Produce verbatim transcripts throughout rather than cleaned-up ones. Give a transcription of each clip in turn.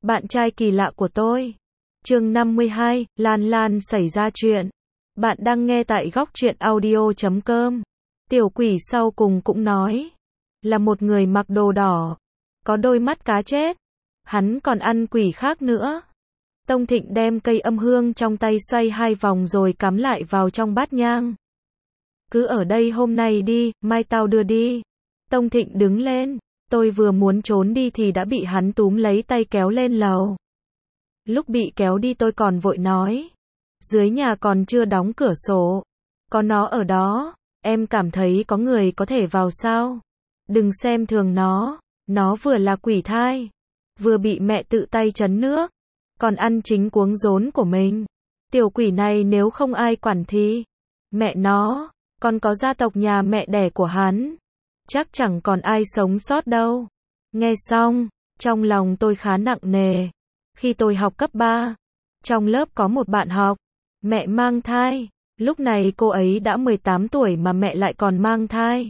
Bạn trai kỳ lạ của tôi. Chương năm mươi hai, Lan Lan xảy ra chuyện. Bạn đang nghe tại góc truyện audio chấm com. Tiểu quỷ sau cùng cũng nói. Là một người mặc đồ đỏ. Có đôi mắt cá chết. Hắn còn ăn quỷ khác nữa. Tông Thịnh đem cây âm hương trong tay xoay hai vòng rồi cắm lại vào trong bát nhang. Cứ ở đây hôm nay đi, mai tao đưa đi. Tông Thịnh đứng lên. Tôi vừa muốn trốn đi thì đã bị hắn túm lấy tay kéo lên lầu. Lúc bị kéo đi tôi còn vội nói. Dưới nhà còn chưa đóng cửa sổ. Có nó ở đó, em cảm thấy có người có thể vào sao? Đừng xem thường nó. Nó vừa là quỷ thai, vừa bị mẹ tự tay trấn nước, còn ăn chính cuống rốn của mình. Tiểu quỷ này nếu không ai quản thì mẹ nó, còn có gia tộc nhà mẹ đẻ của hắn, chắc chẳng còn ai sống sót đâu. Nghe xong, trong lòng tôi khá nặng nề. Khi tôi học cấp ba, trong lớp có một bạn học, mẹ mang thai. Lúc này cô ấy đã mười tám tuổi mà mẹ lại còn mang thai.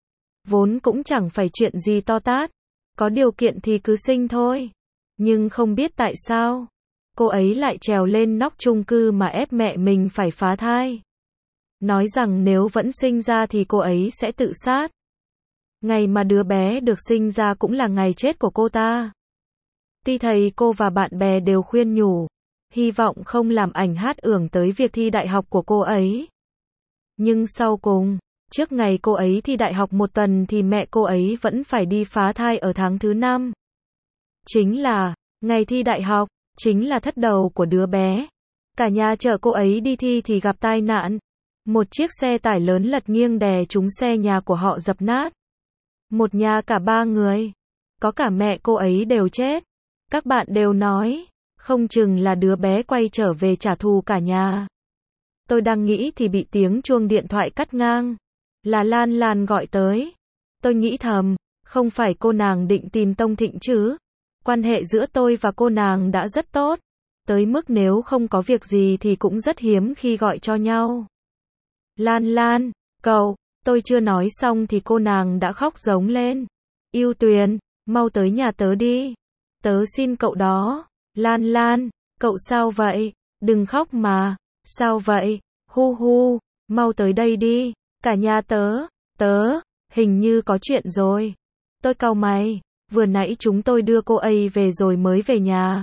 Vốn cũng chẳng phải chuyện gì to tát, có điều kiện thì cứ sinh thôi. Nhưng không biết tại sao, cô ấy lại trèo lên nóc chung cư mà ép mẹ mình phải phá thai. Nói rằng nếu vẫn sinh ra thì cô ấy sẽ tự sát. Ngày mà đứa bé được sinh ra cũng là ngày chết của cô ta. Tuy thầy cô và bạn bè đều khuyên nhủ, hy vọng không làm ảnh hưởng tới việc thi đại học của cô ấy. Nhưng sau cùng, trước ngày cô ấy thi đại học một tuần thì mẹ cô ấy vẫn phải đi phá thai ở tháng thứ năm. Chính là, ngày thi đại học, chính là thất đầu của đứa bé. Cả nhà chở cô ấy đi thi thì gặp tai nạn. Một chiếc xe tải lớn lật nghiêng đè trúng xe nhà của họ dập nát. Một nhà cả ba người. Có cả mẹ cô ấy đều chết. Các bạn đều nói, không chừng là đứa bé quay trở về trả thù cả nhà. Tôi đang nghĩ thì bị tiếng chuông điện thoại cắt ngang. Là Lan Lan gọi tới. Tôi nghĩ thầm, không phải cô nàng định tìm Tông Thịnh chứ? Quan hệ giữa tôi và cô nàng đã rất tốt, tới mức nếu không có việc gì thì cũng rất hiếm khi gọi cho nhau. Lan Lan, cậu, tôi chưa nói xong thì cô nàng đã khóc giống lên. Yêu Tuyền, mau tới nhà tớ đi. Tớ xin cậu đó. Lan Lan, cậu sao vậy? Đừng khóc mà. Sao vậy? Hu hu, mau tới đây đi. Cả nhà tớ, tớ, hình như có chuyện rồi. Tôi cau mày, vừa nãy chúng tôi đưa cô ấy về rồi mới về nhà.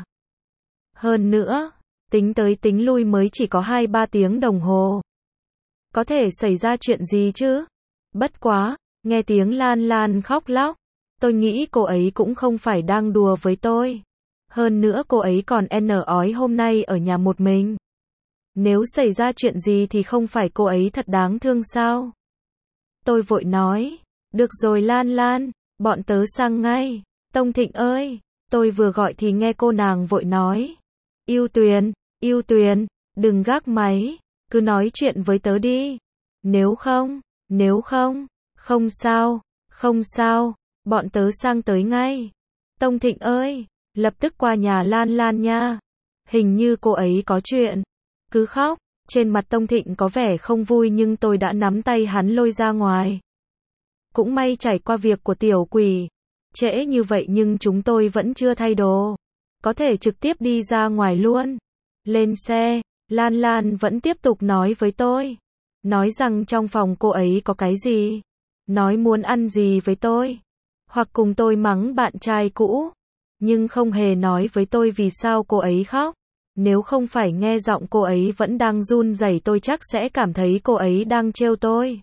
Hơn nữa, tính tới tính lui mới chỉ có hai ba tiếng đồng hồ. Có thể xảy ra chuyện gì chứ? Bất quá, nghe tiếng Lan Lan khóc lóc, tôi nghĩ cô ấy cũng không phải đang đùa với tôi. Hơn nữa cô ấy còn n ói hôm nay ở nhà một mình. Nếu xảy ra chuyện gì thì không phải cô ấy thật đáng thương sao? Tôi vội nói, được rồi Lan Lan, bọn tớ sang ngay. Tông Thịnh ơi, tôi vừa gọi thì nghe cô nàng vội nói. Yêu Tuyền, Yêu Tuyền, đừng gác máy, cứ nói chuyện với tớ đi. Nếu không, nếu không, không sao, không sao, bọn tớ sang tới ngay. Tông Thịnh ơi, lập tức qua nhà Lan Lan nha. Hình như cô ấy có chuyện. Cứ khóc. Trên mặt Tông Thịnh có vẻ không vui nhưng tôi đã nắm tay hắn lôi ra ngoài. Cũng may trải qua việc của tiểu quỷ. Trễ như vậy nhưng chúng tôi vẫn chưa thay đồ. Có thể trực tiếp đi ra ngoài luôn. Lên xe, Lan Lan vẫn tiếp tục nói với tôi. Nói rằng trong phòng cô ấy có cái gì. Nói muốn ăn gì với tôi. Hoặc cùng tôi mắng bạn trai cũ. Nhưng không hề nói với tôi vì sao cô ấy khóc. Nếu không phải nghe giọng cô ấy vẫn đang run rẩy tôi chắc sẽ cảm thấy cô ấy đang trêu tôi.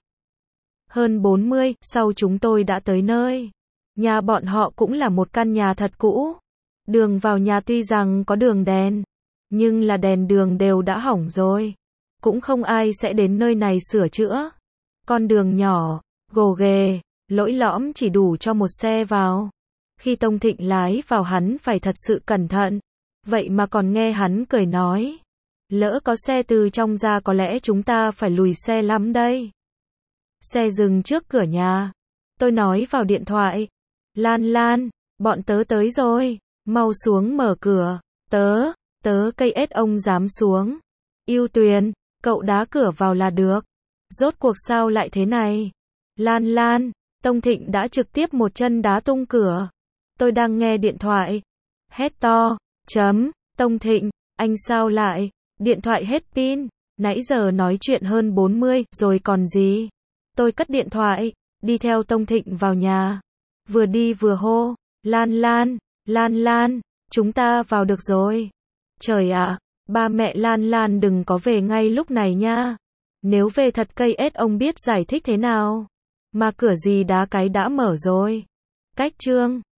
Hơn bốn mươi, sau chúng tôi đã tới nơi. Nhà bọn họ cũng là một căn nhà thật cũ. Đường vào nhà tuy rằng có đường đèn, nhưng là đèn đường đều đã hỏng rồi. Cũng không ai sẽ đến nơi này sửa chữa. Con đường nhỏ, gồ ghề, lỗi lõm chỉ đủ cho một xe vào. Khi Tông Thịnh lái vào hắn phải thật sự cẩn thận. Vậy mà còn nghe hắn cười nói. Lỡ có xe từ trong ra có lẽ chúng ta phải lùi xe lắm đây. Xe dừng trước cửa nhà. Tôi nói vào điện thoại. Lan Lan, bọn tớ tới rồi. Mau xuống mở cửa. Tớ, tớ cây ết ông dám xuống. Yêu Tuyền, cậu đá cửa vào là được. Rốt cuộc sao lại thế này? Lan Lan, Tông Thịnh đã trực tiếp một chân đá tung cửa. Tôi đang nghe điện thoại. Hét to. Chấm, Tông Thịnh, anh sao lại, điện thoại hết pin, nãy giờ nói chuyện hơn bốn mươi, rồi còn gì. Tôi cất điện thoại, đi theo Tông Thịnh vào nhà. Vừa đi vừa hô, Lan Lan, Lan Lan, chúng ta vào được rồi. Trời ạ, ba mẹ Lan Lan đừng có về ngay lúc này nha. Nếu về thật cây ết ông biết giải thích thế nào. Mà cửa gì đá cái đã mở rồi. Cách chương